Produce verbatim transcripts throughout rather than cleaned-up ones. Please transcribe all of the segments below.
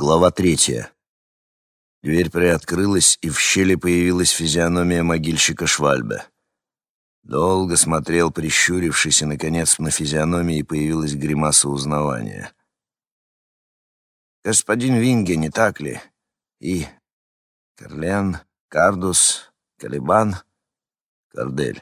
Глава третья. Дверь приоткрылась, и в щели появилась физиономия могильщика Швальбе. Долго смотрел, прищурившись, и, наконец, на физиономии появилась гримаса узнавания. «Господин Винге, не так ли? И Карлен, Кардус, Калибан, Кардель».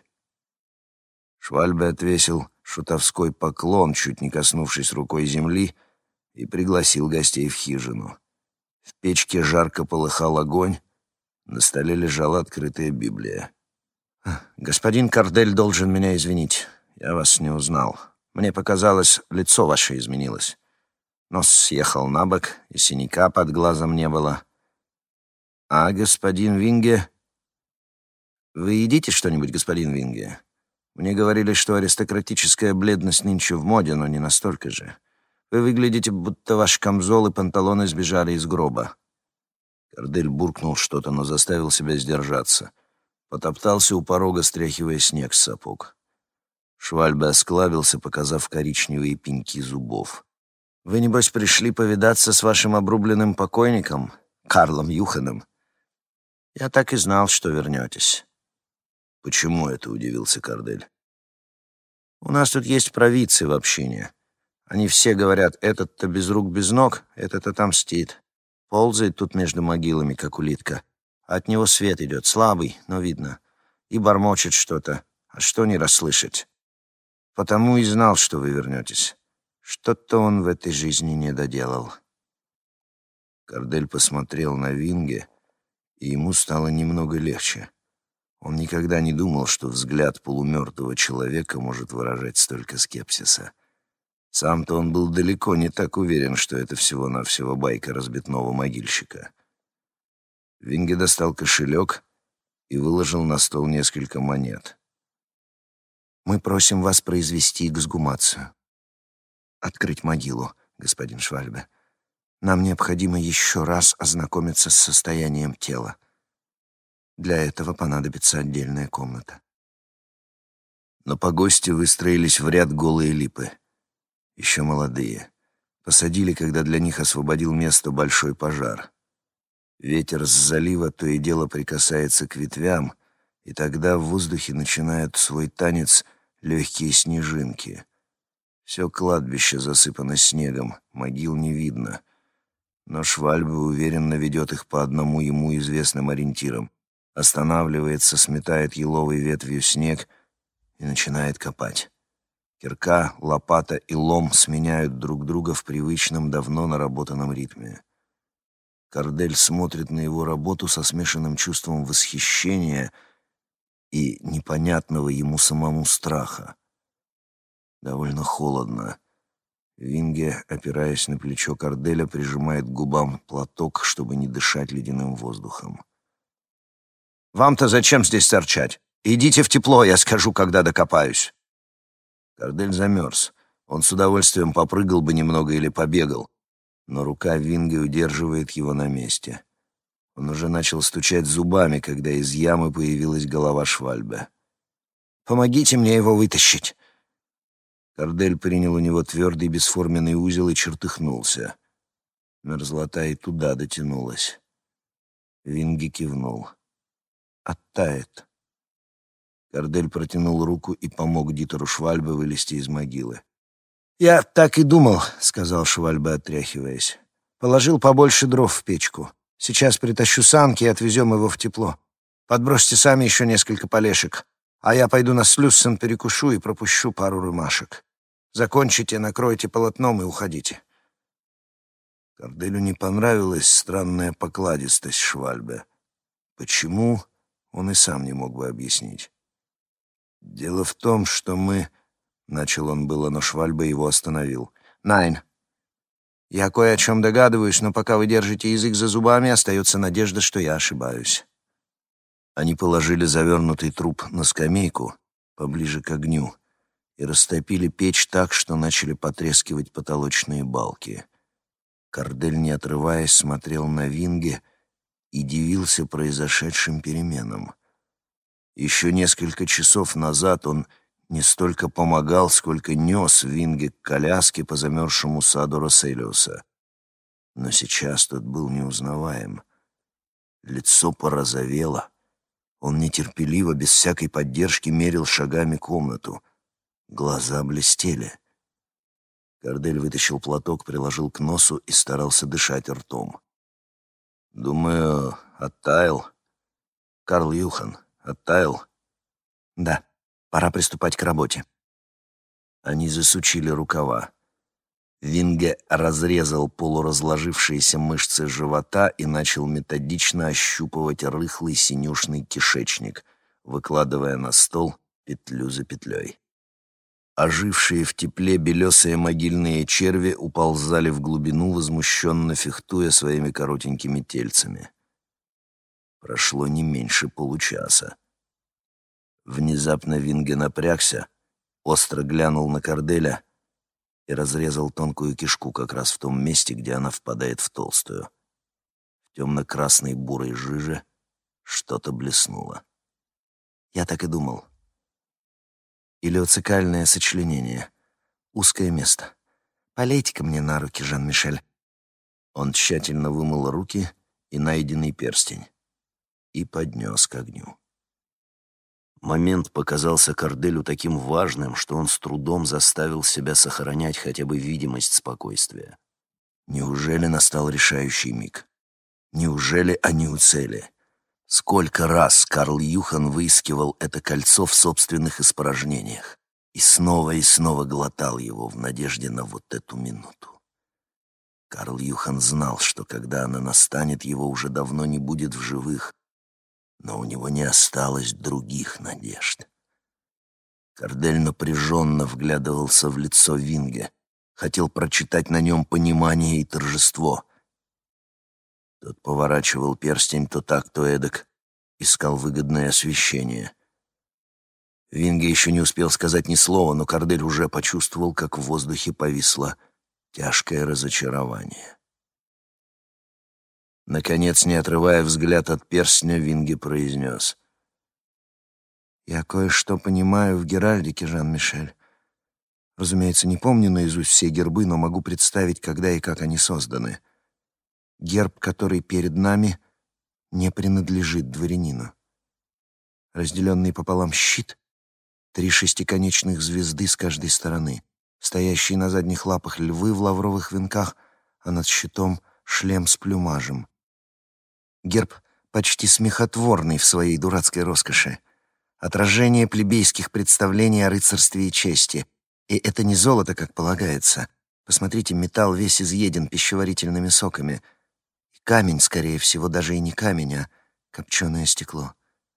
Швальбе отвесил шутовской поклон, чуть не коснувшись рукой земли, и пригласил гостей в хижину. В печке жарко полыхал огонь, на столе лежала открытая Библия. «Господин Кардель должен меня извинить. Я вас не узнал. Мне показалось, лицо ваше изменилось. Нос съехал на бок, и синяка под глазом не было. А господин Винге... Вы едите что-нибудь, господин Винге? Мне говорили, что аристократическая бледность нынче в моде, но не настолько же. Вы выглядите, будто ваш камзол и панталоны сбежали из гроба». Кардель буркнул что-то, но заставил себя сдержаться. Потоптался у порога, стряхивая снег с сапог. Швальбе осклабился, показав коричневые пеньки зубов. «Вы, небось, пришли повидаться с вашим обрубленным покойником, Карлом Юханом? Я так и знал, что вернетесь». «Почему это?» — удивился Кардель. «У нас тут есть провидцы в общине. Они все говорят, этот-то без рук, без ног, этот отомстит. Ползает тут между могилами, как улитка. От него свет идет, слабый, но видно. И бормочет что-то, а что не расслышать. Потому и знал, что вы вернетесь. Что-то он в этой жизни не доделал». Кардель посмотрел на Винге, и ему стало немного легче. Он никогда не думал, что взгляд полумертвого человека может выражать столько скепсиса. Сам-то он был далеко не так уверен, что это всего-навсего байка разбитного могильщика. Винге достал кошелек и выложил на стол несколько монет. «Мы просим вас произвести эксгумацию. Открыть могилу, господин Швальбе. Нам необходимо еще раз ознакомиться с состоянием тела. Для этого понадобится отдельная комната». На погосте выстроились в ряд голые липы. Еще молодые. Посадили, когда для них освободил место большой пожар. Ветер с залива то и дело прикасается к ветвям, и тогда в воздухе начинают свой танец легкие снежинки. Все кладбище засыпано снегом, могил не видно. Но Швальбе уверенно ведет их по одному ему известным ориентирам. Останавливается, сметает еловой ветвью снег и начинает копать. Кирка, лопата и лом сменяют друг друга в привычном, давно наработанном ритме. Кардель смотрит на его работу со смешанным чувством восхищения и непонятного ему самому страха. Довольно холодно. Винге, опираясь на плечо Карделя, прижимает к губам платок, чтобы не дышать ледяным воздухом. «Вам-то зачем здесь торчать? Идите в тепло, я скажу, когда докопаюсь». Кардель замерз. Он с удовольствием попрыгал бы немного или побегал, но рука Винге удерживает его на месте. Он уже начал стучать зубами, когда из ямы появилась голова Швальбе. «Помогите мне его вытащить!» Кардель принял у него твердый бесформенный узел и чертыхнулся. Мерзлота и туда дотянулась. Винге кивнул. «Оттает». Кардель протянул руку и помог Дитеру Швальбе вылезти из могилы. «Я так и думал», — сказал Швальбе, отряхиваясь. «Положил побольше дров в печку. Сейчас притащу санки и отвезем его в тепло. Подбросьте сами еще несколько полешек, а я пойду на Слюссен перекушу и пропущу пару рюмашек. Закончите, накройте полотном и уходите». Карделю не понравилась странная покладистость Швальбе. Почему, он и сам не мог бы объяснить. «Дело в том, что мы...» — начал он было, но Швальбе его остановил. «Найн. Я кое о чем догадываюсь, но пока вы держите язык за зубами, остается надежда, что я ошибаюсь». Они положили завернутый труп на скамейку поближе к огню и растопили печь так, что начали потрескивать потолочные балки. Кардель, не отрываясь, смотрел на Винге и дивился произошедшим переменам. Еще несколько часов назад он не столько помогал, сколько нес Винге к коляске по замерзшему саду Росселиуса. Но сейчас тот был неузнаваем. Лицо порозовело. Он нетерпеливо, без всякой поддержки, мерил шагами комнату. Глаза блестели. Кардель вытащил платок, приложил к носу и старался дышать ртом. «Думаю, оттаял. Карл Юхан, оттаял?» «Да, пора приступать к работе». Они засучили рукава. Винге разрезал полуразложившиеся мышцы живота и начал методично ощупывать рыхлый синюшный кишечник, выкладывая на стол петлю за петлей. Ожившие в тепле белесые могильные черви уползали в глубину, возмущенно фехтуя своими коротенькими тельцами. Прошло не меньше получаса. Внезапно Винге напрягся, остро глянул на Карделя и разрезал тонкую кишку как раз в том месте, где она впадает в толстую. В темно-красной бурой жиже что-то блеснуло. Я так и думал. Илиоцикальное сочленение. Узкое место. Полейте-ка мне на руки, Жан-Мишель. Он тщательно вымыл руки и найденный перстень и поднес к огню. Момент показался Карделю таким важным, что он с трудом заставил себя сохранять хотя бы видимость спокойствия. Неужели настал решающий миг? Неужели они у цели? Сколько раз Карл Юхан выискивал это кольцо в собственных испражнениях и снова и снова глотал его в надежде на вот эту минуту. Карл Юхан знал, что когда она настанет, его уже давно не будет в живых, но у него не осталось других надежд. Кардель напряженно вглядывался в лицо Винге, хотел прочитать на нем понимание и торжество. Тот поворачивал перстень то так, то эдак, искал выгодное освещение. Винге еще не успел сказать ни слова, но Кардель уже почувствовал, как в воздухе повисло тяжкое разочарование. Наконец, не отрывая взгляд от перстня, Винге произнес: «Я кое-что понимаю в геральдике, Жан-Мишель. Разумеется, не помню наизусть все гербы, но могу представить, когда и как они созданы. Герб, который перед нами, не принадлежит дворянину. Разделенный пополам щит, три шестиконечных звезды с каждой стороны, стоящие на задних лапах львы в лавровых венках, а над щитом шлем с плюмажем. Герб почти смехотворный в своей дурацкой роскоши. Отражение плебейских представлений о рыцарстве и чести. И это не золото, как полагается. Посмотрите, металл весь изъеден пищеварительными соками. И камень, скорее всего, даже и не камень, а копченое стекло».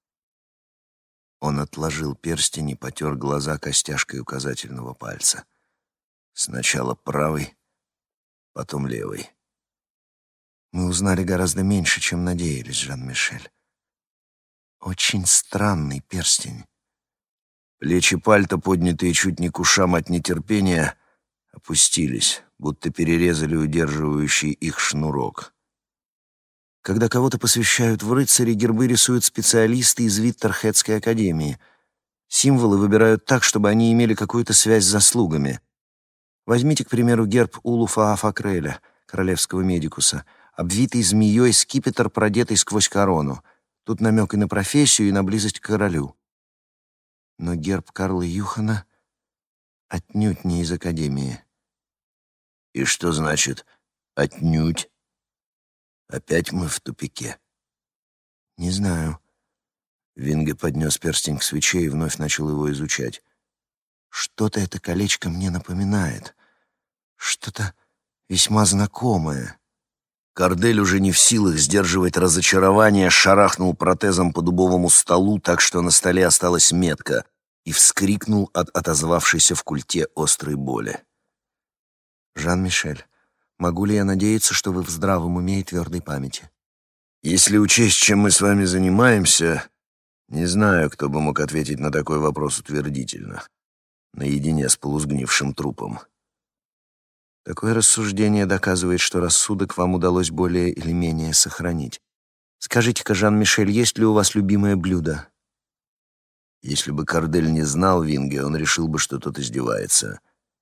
Он отложил перстень и потер глаза костяшкой указательного пальца. Сначала правый, потом левый. «Мы узнали гораздо меньше, чем надеялись, Жан-Мишель. Очень странный перстень». Плечи пальто, поднятые чуть не к ушам от нетерпения, опустились, будто перерезали удерживающий их шнурок. Когда кого-то посвящают в рыцари, гербы рисуют специалисты из Виттерхедской академии. Символы выбирают так, чтобы они имели какую-то связь с заслугами. Возьмите, к примеру, герб Улуфа Афакреля, королевского медикуса, обвитый змеей скипетр, продетый сквозь корону. Тут намек и на профессию, и на близость к королю. Но герб Карла Юхана отнюдь не из академии. И что значит «отнюдь»? Опять мы в тупике. Не знаю. Винге поднес перстень к свече и вновь начал его изучать. Что-то это колечко мне напоминает. Что-то весьма знакомое. Кардель, уже не в силах сдерживать разочарование, шарахнул протезом по дубовому столу так, что на столе осталась метка, и вскрикнул от отозвавшейся в культе острой боли. «Жан-Мишель, могу ли я надеяться, что вы в здравом уме и твердой памяти?» «Если учесть, чем мы с вами занимаемся, не знаю, кто бы мог ответить на такой вопрос утвердительно, наедине с полусгнившим трупом». Такое рассуждение доказывает, что рассудок вам удалось более или менее сохранить. Скажите-ка, Жан-Мишель, есть ли у вас любимое блюдо? Если бы Кардель не знал Винге, он решил бы, что тот издевается.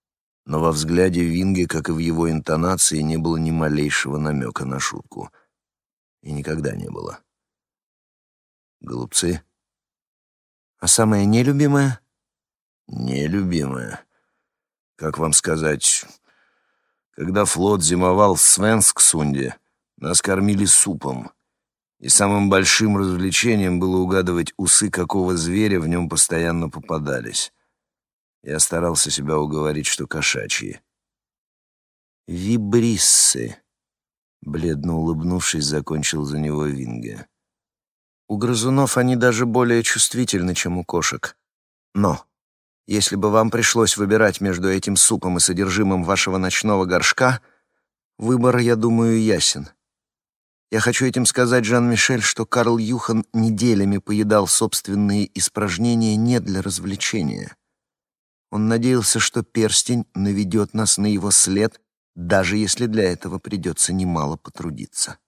но во взгляде Винге, как и в его интонации, не было ни малейшего намека на шутку. И никогда не было. Голубцы? А самое нелюбимое? Нелюбимое. Как вам сказать, когда флот зимовал в Свенсксунде, нас кормили супом, и самым большим развлечением было угадывать усы, какого зверя в нем постоянно попадались. Я старался себя уговорить, что кошачьи. Вибриссы. Бледно улыбнувшись, закончил за него Винге. У грызунов они даже более чувствительны, чем у кошек. Но если бы вам пришлось выбирать между этим супом и содержимым вашего ночного горшка, выбор, я думаю, ясен. Я хочу этим сказать, Жан-Мишель, что Карл Юхан неделями поедал собственные испражнения не для развлечения. Он надеялся, что перстень наведет нас на его след, даже если для этого придется немало потрудиться.